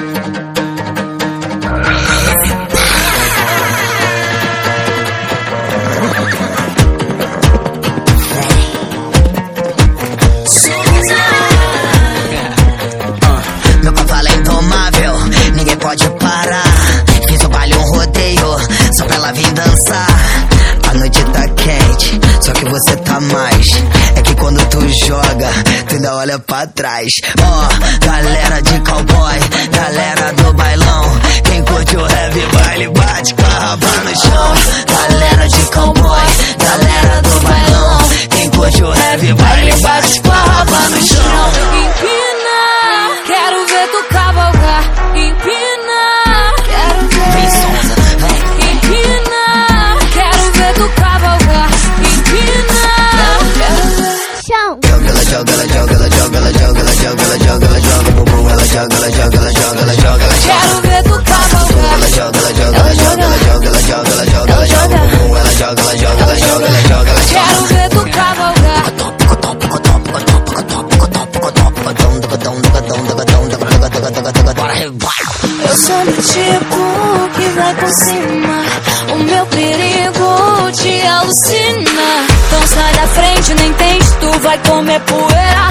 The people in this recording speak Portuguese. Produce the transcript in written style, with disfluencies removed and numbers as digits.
Meu cavalo é indomável, ninguém pode parar. Fiz o baile, um rodeio, só pra ela vir dançar. A noite tá quente, só que você tá mais. É que quando tu joga, tu ainda olha pra trás. Ó, galera de cowboy, galera do bailão. Quem curte o heavy baile bate com a raba no chão. Galera de cowboy, galera do bailão. Quem curte o heavy baile bate com a raba no chão. Empina, quero ver tu cavalgar. Empina, quero ver. Vem sonsa, vem. Empina, quero ver tu cavalgar. Empina, quero ver. Chão. Ela joga, ela joga, ela joga, ela joga, ela joga, ela joga, ela joga, bumbum, ela joga, ela joga, ela joga, ela joga, ela joga. Quero ver tu cavalgar. Ela joga, ela joga, ela joga, ela joga, ela joga, ela joga, ela joga, bumbum, ela joga, ela joga, ela joga, ela joga, ela joga. Quero ver tu cavalgar. Eu sou do tipo que vai por cima. O meu perigo te alucina. Então sai da frente, nem tente, tu vai comer poeira.